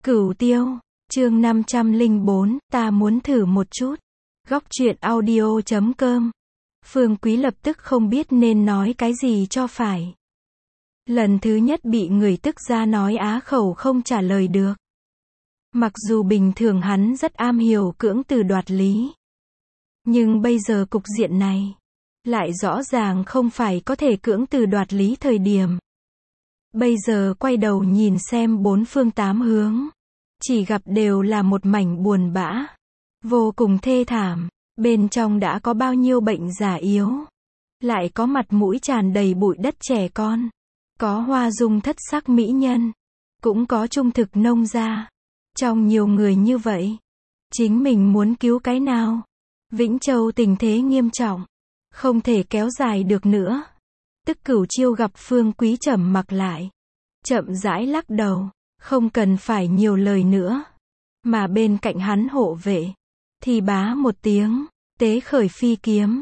Cửu Tiêu, chương 504, ta muốn thử một chút. Góc truyện audio.com. Phương Quý lập tức không biết nên nói cái gì cho phải. Lần thứ nhất bị người tức ra nói á khẩu không trả lời được. Mặc dù bình thường hắn rất am hiểu cưỡng từ đoạt lý. Nhưng bây giờ cục diện này, lại rõ ràng không phải có thể cưỡng từ đoạt lý thời điểm. Bây giờ quay đầu nhìn xem bốn phương tám hướng. Chỉ gặp đều là một mảnh buồn bã. Vô cùng thê thảm. Bên trong đã có bao nhiêu bệnh già yếu. Lại có mặt mũi tràn đầy bụi đất trẻ con. Có hoa dung thất sắc mỹ nhân. Cũng có trung thực nông gia. Trong nhiều người như vậy, chính mình muốn cứu cái nào? Vĩnh Châu tình thế nghiêm trọng. Không thể kéo dài được nữa. Tức Cửu Chiêu gặp Phương Quý trầm mặc lại. Chậm rãi lắc đầu. Không cần phải nhiều lời nữa. Mà bên cạnh hắn hộ vệ. Thì bá một tiếng. Tế khởi phi kiếm.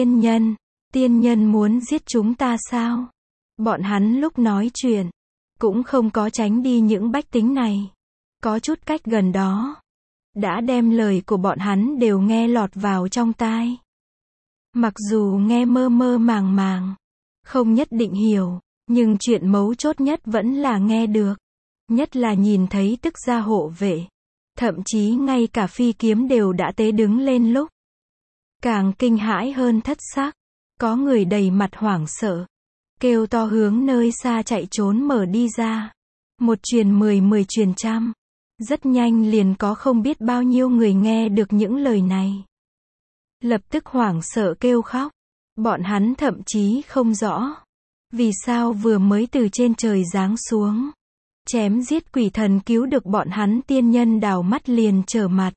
Tiên nhân muốn giết chúng ta sao? Bọn hắn lúc nói chuyện. Cũng không có tránh đi những bách tính này. Có chút cách gần đó. Đã đem lời của bọn hắn đều nghe lọt vào trong tai. Mặc dù nghe mơ mơ màng màng. Không nhất định hiểu. Nhưng chuyện mấu chốt nhất vẫn là nghe được. Nhất là nhìn thấy tức gia hộ vệ. Thậm chí ngay cả phi kiếm đều đã tế đứng lên lúc. Càng kinh hãi hơn thất sắc. Có người đầy mặt hoảng sợ. Kêu to hướng nơi xa chạy trốn mở đi ra. Một truyền 10, 10 truyền trăm. Rất nhanh liền có không biết bao nhiêu người nghe được những lời này. Lập tức hoảng sợ kêu khóc. Bọn hắn thậm chí không rõ. Vì sao vừa mới từ trên trời giáng xuống. Chém giết quỷ thần cứu được bọn hắn tiên nhân đào mắt liền trở mặt.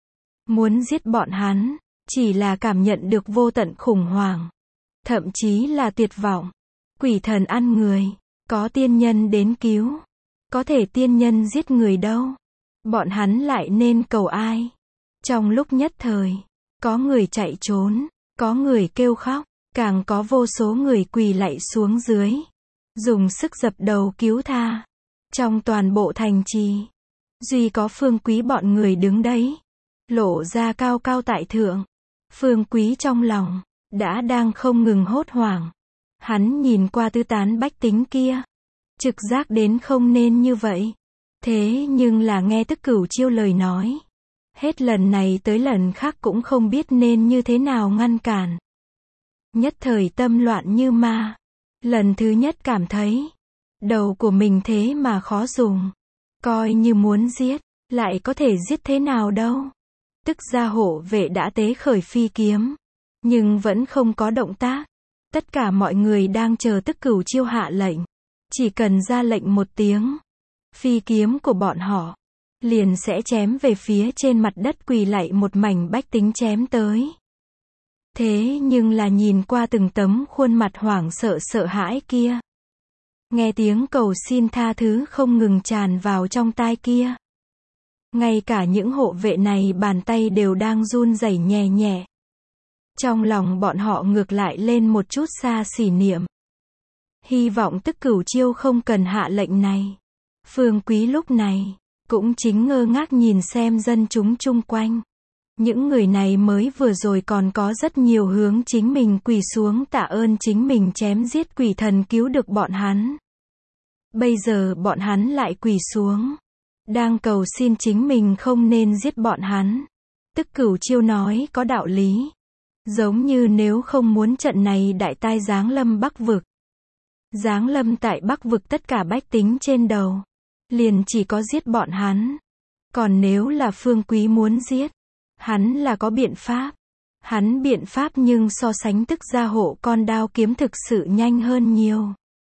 Muốn giết bọn hắn, chỉ là cảm nhận được vô tận khủng hoảng. Thậm chí là tuyệt vọng. Quỷ thần ăn người, có tiên nhân đến cứu. Có thể tiên nhân giết người đâu. Bọn hắn lại nên cầu ai? Trong lúc nhất thời, có người chạy trốn, có người kêu khóc, càng có vô số người quỳ lạy xuống dưới. Dùng sức dập đầu cứu tha. Trong toàn bộ thành trì, duy có Phương Quý bọn người đứng đấy. Lộ ra cao cao tại thượng. Phương Quý trong lòng, đã đang không ngừng hốt hoảng. Hắn nhìn qua tứ tán bách tính kia. Trực giác đến không nên như vậy. Thế nhưng là nghe Tức Cửu Chiêu lời nói. Hết lần này tới lần khác cũng không biết nên như thế nào ngăn cản. Nhất thời tâm loạn như ma. Lần thứ nhất cảm thấy. Đầu của mình thế mà khó dùng. Coi như muốn giết. Lại có thể giết thế nào đâu. Tức gia hộ vệ đã tế khởi phi kiếm. Nhưng vẫn không có động tác. Tất cả mọi người đang chờ Tức Cửu Chiêu hạ lệnh. Chỉ cần ra lệnh một tiếng. Phi kiếm của bọn họ. Liền sẽ chém về phía trên mặt đất quỳ lạy một mảnh bách tính chém tới. Thế nhưng là nhìn qua từng tấm khuôn mặt hoảng sợ sợ hãi kia. Nghe tiếng cầu xin tha thứ không ngừng tràn vào trong tai kia. Ngay cả những hộ vệ này bàn tay đều đang run rẩy nhẹ nhẹ. Trong lòng bọn họ ngược lại lên một chút xa xỉ niệm. Hy vọng Tức Cửu Chiêu không cần hạ lệnh này. Phương Quý lúc này, cũng chính ngơ ngác nhìn xem dân chúng chung quanh. Những người này mới vừa rồi còn có rất nhiều hướng chính mình quỳ xuống tạ ơn chính mình chém giết quỷ thần cứu được bọn hắn. Bây giờ bọn hắn lại quỳ xuống. Đang cầu xin chính mình không nên giết bọn hắn. Tức Cửu Chiêu nói có đạo lý. Giống như nếu không muốn trận này đại tai giáng lâm Bắc Vực. Giáng lâm tại Bắc Vực tất cả bách tính trên đầu. Liền chỉ có giết bọn hắn. Còn nếu là Phương Quý muốn giết. Hắn là có biện pháp. Hắn biện pháp nhưng so sánh Tức gia hộ con đao kiếm thực sự nhanh hơn nhiều.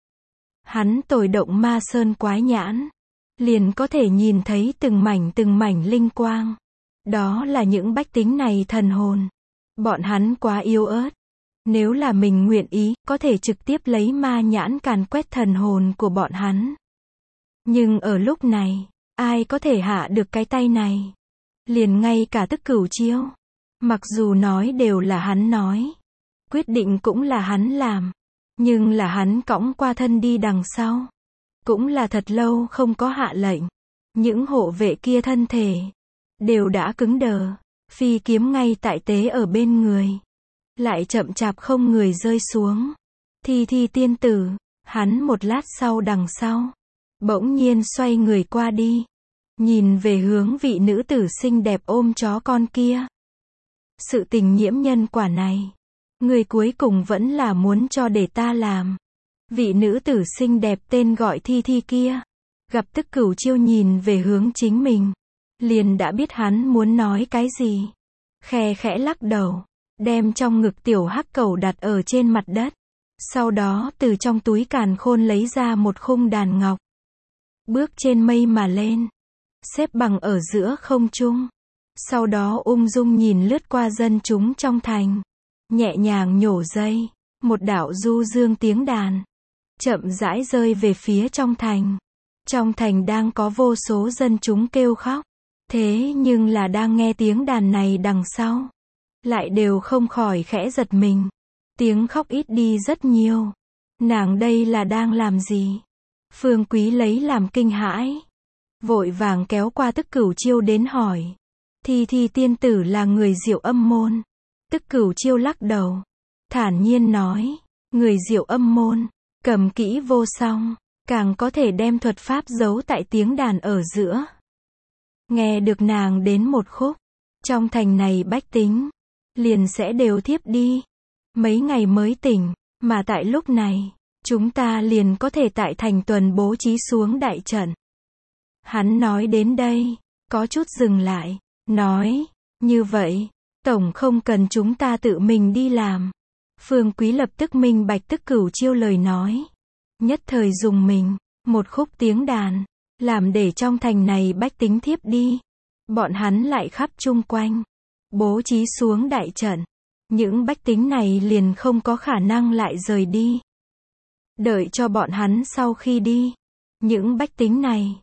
Hắn tồi động ma sơn quái nhãn. Liền có thể nhìn thấy từng mảnh linh quang. Đó là những bách tính này thần hồn. Bọn hắn quá yếu ớt. Nếu là mình nguyện ý, có thể trực tiếp lấy ma nhãn càn quét thần hồn của bọn hắn. Nhưng ở lúc này, ai có thể hạ được cái tay này? Liền ngay cả Tức Cửu Chiêu. Mặc dù nói đều là hắn nói. Quyết định cũng là hắn làm. Nhưng là hắn cõng qua thân đi đằng sau. Cũng là thật lâu không có hạ lệnh. Những hộ vệ kia thân thể đều đã cứng đờ, phi kiếm ngay tại tế ở bên người, lại chậm chạp không người rơi xuống. Thi tiên tử, hắn một lát sau đằng sau, bỗng nhiên xoay người qua đi, nhìn về hướng vị nữ tử xinh đẹp ôm chó con kia. Sự tình nhiễm nhân quả này, người cuối cùng vẫn là muốn cho để ta làm. Vị nữ tử xinh đẹp tên gọi Thi kia, gặp Tức Cửu Chiêu nhìn về hướng chính mình, liền đã biết hắn muốn nói cái gì. Khe khẽ lắc đầu, đem trong ngực tiểu hắc cẩu đặt ở trên mặt đất. Sau đó từ trong túi càn khôn lấy ra một khung đàn ngọc. Bước trên mây mà lên, xếp bằng ở giữa không trung. Sau đó ung dung nhìn lướt qua dân chúng trong thành, nhẹ nhàng nhổ dây, một đạo du dương tiếng đàn chậm rãi rơi về phía trong thành. Trong thành đang có vô số dân chúng kêu khóc, thế nhưng là đang nghe tiếng đàn này đằng sau, lại đều không khỏi khẽ giật mình. Tiếng khóc ít đi rất nhiều. Nàng đây là đang làm gì? Phương Quý lấy làm kinh hãi, vội vàng kéo qua Tức Cửu Chiêu đến hỏi. Thi tiên tử là người Diệu Âm môn. Tức Cửu Chiêu lắc đầu, thản nhiên nói, người Diệu Âm môn, cầm kỹ vô song, càng có thể đem thuật pháp giấu tại tiếng đàn ở giữa. Nghe được nàng đến một khúc, trong thành này bách tính liền sẽ đều thiếp đi, mấy ngày mới tỉnh, mà tại lúc này, chúng ta liền có thể tại thành tuần bố trí xuống đại trận. Hắn nói đến đây, có chút dừng lại, nói, như vậy, tổng không cần chúng ta tự mình đi làm. Phương Quý lập tức minh bạch Tức Cửu Chiêu lời nói, nhất thời dùng mình, một khúc tiếng đàn, làm để trong thành này bách tính thiếp đi. Bọn hắn lại khắp chung quanh, bố trí xuống đại trận. Những bách tính này liền không có khả năng lại rời đi. Đợi cho bọn hắn sau khi đi, những bách tính này,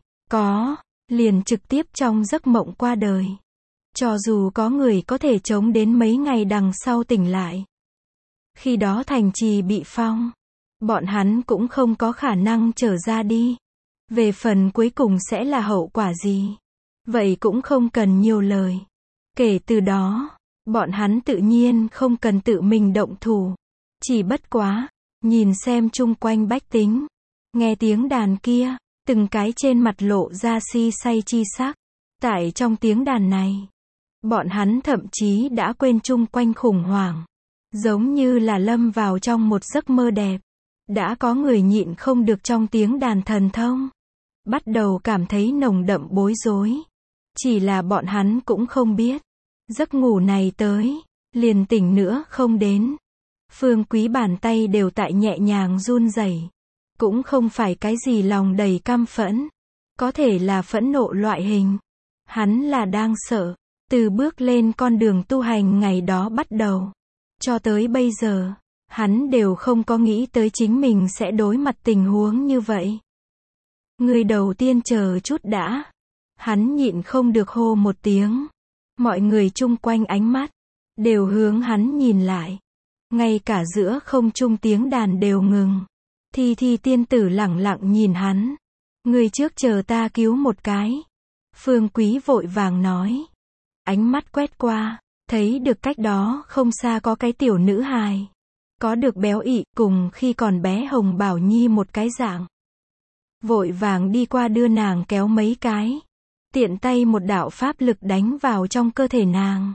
liền trực tiếp trong giấc mộng qua đời. Cho dù có người có thể chống đến mấy ngày đằng sau tỉnh lại. Khi đó thành trì bị phong, bọn hắn cũng không có khả năng trở ra đi. Về phần cuối cùng sẽ là hậu quả gì? Vậy cũng không cần nhiều lời. Kể từ đó, bọn hắn tự nhiên không cần tự mình động thủ. Chỉ bất quá, nhìn xem chung quanh bách tính, nghe tiếng đàn kia, từng cái trên mặt lộ ra si say chi sắc. Tại trong tiếng đàn này, bọn hắn thậm chí đã quên chung quanh khủng hoảng. Giống như là lâm vào trong một giấc mơ đẹp. Đã có người nhịn không được trong tiếng đàn thần thông, bắt đầu cảm thấy nồng đậm bối rối. Chỉ là bọn hắn cũng không biết, giấc ngủ này tới, liền tỉnh nữa không đến. Phương Quý bàn tay đều tại nhẹ nhàng run rẩy, cũng không phải cái gì lòng đầy căm phẫn, có thể là phẫn nộ loại hình. Hắn là đang sợ, từ bước lên con đường tu hành ngày đó bắt đầu, cho tới bây giờ, hắn đều không có nghĩ tới chính mình sẽ đối mặt tình huống như vậy. Người đầu tiên chờ chút đã. Hắn nhịn không được hô một tiếng. Mọi người chung quanh ánh mắt đều hướng hắn nhìn lại. Ngay cả giữa không trung tiếng đàn đều ngừng. Thi tiên tử lẳng lặng nhìn hắn. Người trước chờ ta cứu một cái. Phương Quý vội vàng nói. Ánh mắt quét qua, thấy được cách đó không xa có cái tiểu nữ hài. Có được béo ị, cùng khi còn bé Hồng Bảo Nhi một cái dạng. Vội vàng đi qua đưa nàng kéo mấy cái. Tiện tay một đạo pháp lực đánh vào trong cơ thể nàng.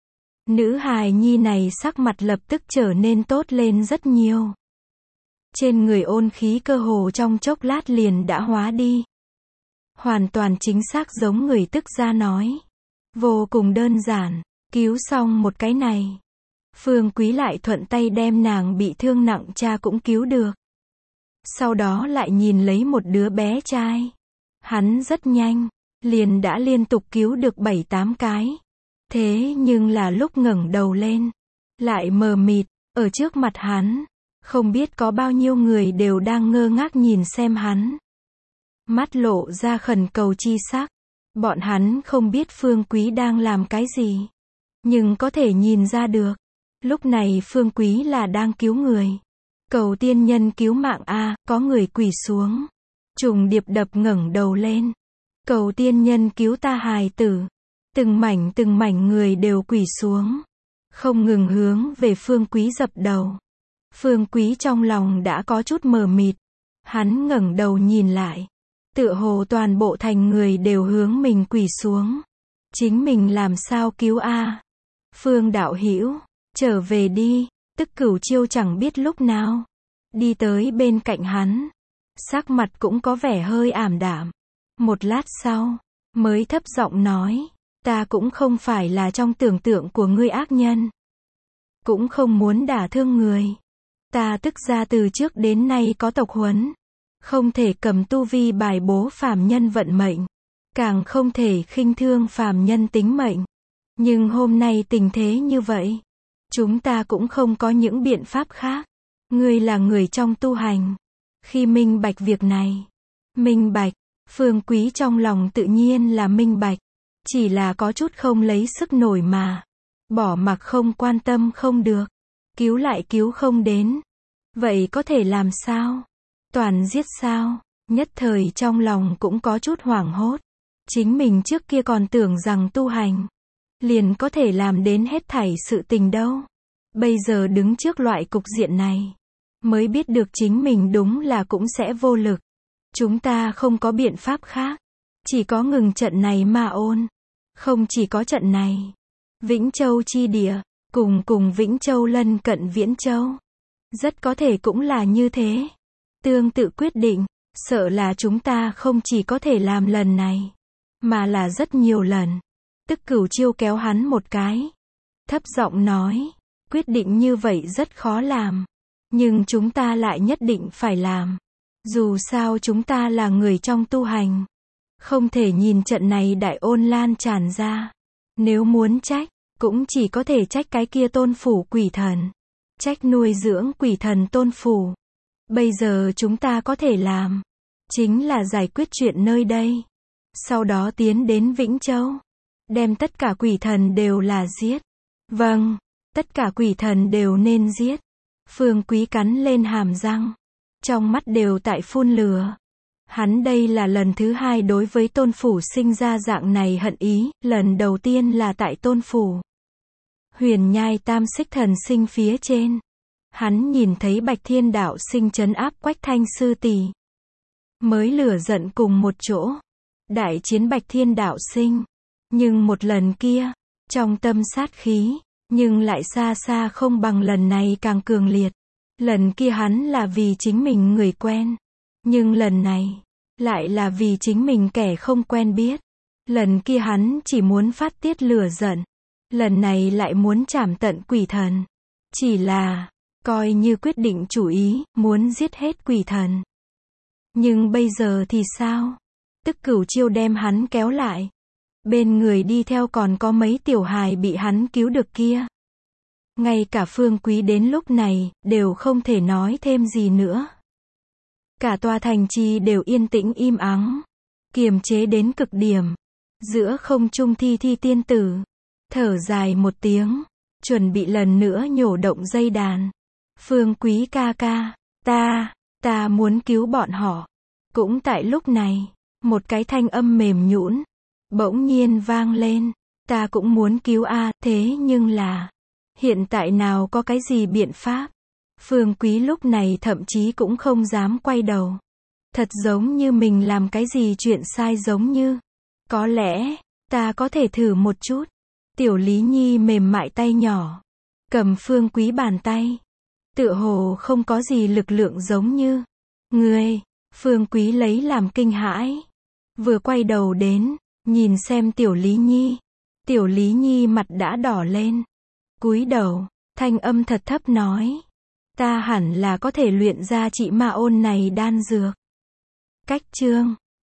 Nữ hài nhi này sắc mặt lập tức trở nên tốt lên rất nhiều. Trên người ôn khí cơ hồ trong chốc lát liền đã hóa đi. Hoàn toàn chính xác giống người tức ra nói. Vô cùng đơn giản, cứu xong một cái này. Phương Quý lại thuận tay đem nàng bị thương nặng cha cũng cứu được. Sau đó lại nhìn lấy một đứa bé trai. Hắn rất nhanh, liền đã liên tục cứu được 7-8 cái. Thế nhưng là lúc ngẩng đầu lên, lại mờ mịt, ở trước mặt hắn, không biết có bao nhiêu người đều đang ngơ ngác nhìn xem hắn. Mắt lộ ra khẩn cầu chi sắc. Bọn hắn không biết Phương Quý đang làm cái gì, nhưng có thể nhìn ra được. Lúc này Phương Quý là đang cứu người. Cầu tiên nhân cứu mạng a, có người quỳ xuống. Trùng điệp đập ngẩng đầu lên. Cầu tiên nhân cứu ta hài tử. Từng mảnh người đều quỳ xuống. Không ngừng hướng về Phương Quý dập đầu. Phương Quý trong lòng đã có chút mờ mịt. Hắn ngẩng đầu nhìn lại. Tựa hồ toàn bộ thành người đều hướng mình quỳ xuống. Chính mình làm sao cứu a? Phương đạo hữu, trở về đi. Tức Cửu Chiêu chẳng biết lúc nào đi tới bên cạnh hắn. Sắc mặt cũng có vẻ hơi ảm đạm. Một lát sau, mới thấp giọng nói, ta cũng không phải là trong tưởng tượng của ngươi ác nhân. Cũng không muốn đả thương người. Ta tức ra từ trước đến nay có tộc huấn. Không thể cầm tu vi bài bố phàm nhân vận mệnh. Càng không thể khinh thương phàm nhân tính mệnh. Nhưng hôm nay tình thế như vậy. Chúng ta cũng không có những biện pháp khác. Ngươi là người trong tu hành. Khi minh bạch việc này. Minh bạch, Phương Quý trong lòng tự nhiên là minh bạch. Chỉ là có chút không lấy sức nổi mà. Bỏ mặc không quan tâm không được. Cứu lại cứu không đến. Vậy có thể làm sao? Toàn giết sao? Nhất thời trong lòng cũng có chút hoảng hốt. Chính mình trước kia còn tưởng rằng tu hành liền có thể làm đến hết thảy sự tình đâu. Bây giờ đứng trước loại cục diện này, mới biết được chính mình đúng là cũng sẽ vô lực. Chúng ta không có biện pháp khác. Chỉ có ngừng trận này mà ôn. Không chỉ có trận này. Vĩnh Châu chi địa, cùng Vĩnh Châu lân cận Viễn Châu. Rất có thể cũng là như thế. Tương tự quyết định, sợ là chúng ta không chỉ có thể làm lần này, mà là rất nhiều lần. Tức Cửu Chiêu kéo hắn một cái. Thấp giọng nói, quyết định như vậy rất khó làm. Nhưng chúng ta lại nhất định phải làm. Dù sao chúng ta là người trong tu hành. Không thể nhìn trận này đại ôn lan tràn ra. Nếu muốn trách, cũng chỉ có thể trách cái kia tôn phủ quỷ thần. Trách nuôi dưỡng quỷ thần tôn phủ. Bây giờ chúng ta có thể làm. Chính là giải quyết chuyện nơi đây. Sau đó tiến đến Vĩnh Châu. Đem tất cả quỷ thần đều là giết. Vâng, tất cả quỷ thần đều nên giết. Phương Quý cắn lên hàm răng. Trong mắt đều tại phun lửa. Hắn đây là lần thứ hai đối với tôn phủ sinh ra dạng này hận ý. Lần đầu tiên là tại tôn phủ Huyền Nhai Tam Xích Thần Sinh phía trên. Hắn nhìn thấy Bạch Thiên đạo sinh trấn áp Quách Thanh sư tỷ. Mới lửa giận cùng một chỗ. Đại chiến Bạch Thiên đạo sinh. Nhưng một lần kia, trong tâm sát khí, nhưng lại xa xa không bằng lần này càng cường liệt. Lần kia hắn là vì chính mình người quen. Nhưng lần này, lại là vì chính mình kẻ không quen biết. Lần kia hắn chỉ muốn phát tiết lửa giận. Lần này lại muốn trảm tận quỷ thần. Chỉ là, coi như quyết định chủ ý, muốn giết hết quỷ thần. Nhưng bây giờ thì sao? Tức Cửu Chiêu đem hắn kéo lại. Bên người đi theo còn có mấy tiểu hài bị hắn cứu được kia. Ngay cả Phương Quý đến lúc này, đều không thể nói thêm gì nữa. Cả tòa thành trì đều yên tĩnh im ắng. Kiềm chế đến cực điểm. Giữa không trung Thi tiên tử. Thở dài một tiếng. Chuẩn bị lần nữa nhổ động dây đàn. Phương Quý ca ca. Ta muốn cứu bọn họ. Cũng tại lúc này, một cái thanh âm mềm nhũn bỗng nhiên vang lên. Ta cũng muốn cứu a, thế nhưng là hiện tại nào có cái gì biện pháp. Phương Quý lúc này thậm chí cũng không dám quay đầu. Thật giống như mình làm cái gì chuyện sai giống như. Có lẽ, ta có thể thử một chút. Tiểu Lý Nhi mềm mại tay nhỏ. Cầm Phương Quý bàn tay. Tựa hồ không có gì lực lượng giống như. Ngươi, Phương Quý lấy làm kinh hãi. Vừa quay đầu đến, nhìn xem Tiểu Lý Nhi. Tiểu Lý Nhi mặt đã đỏ lên. Cúi đầu, thanh âm thật thấp nói. Ta hẳn là có thể luyện ra trị ma ôn này đan dược. Cách chương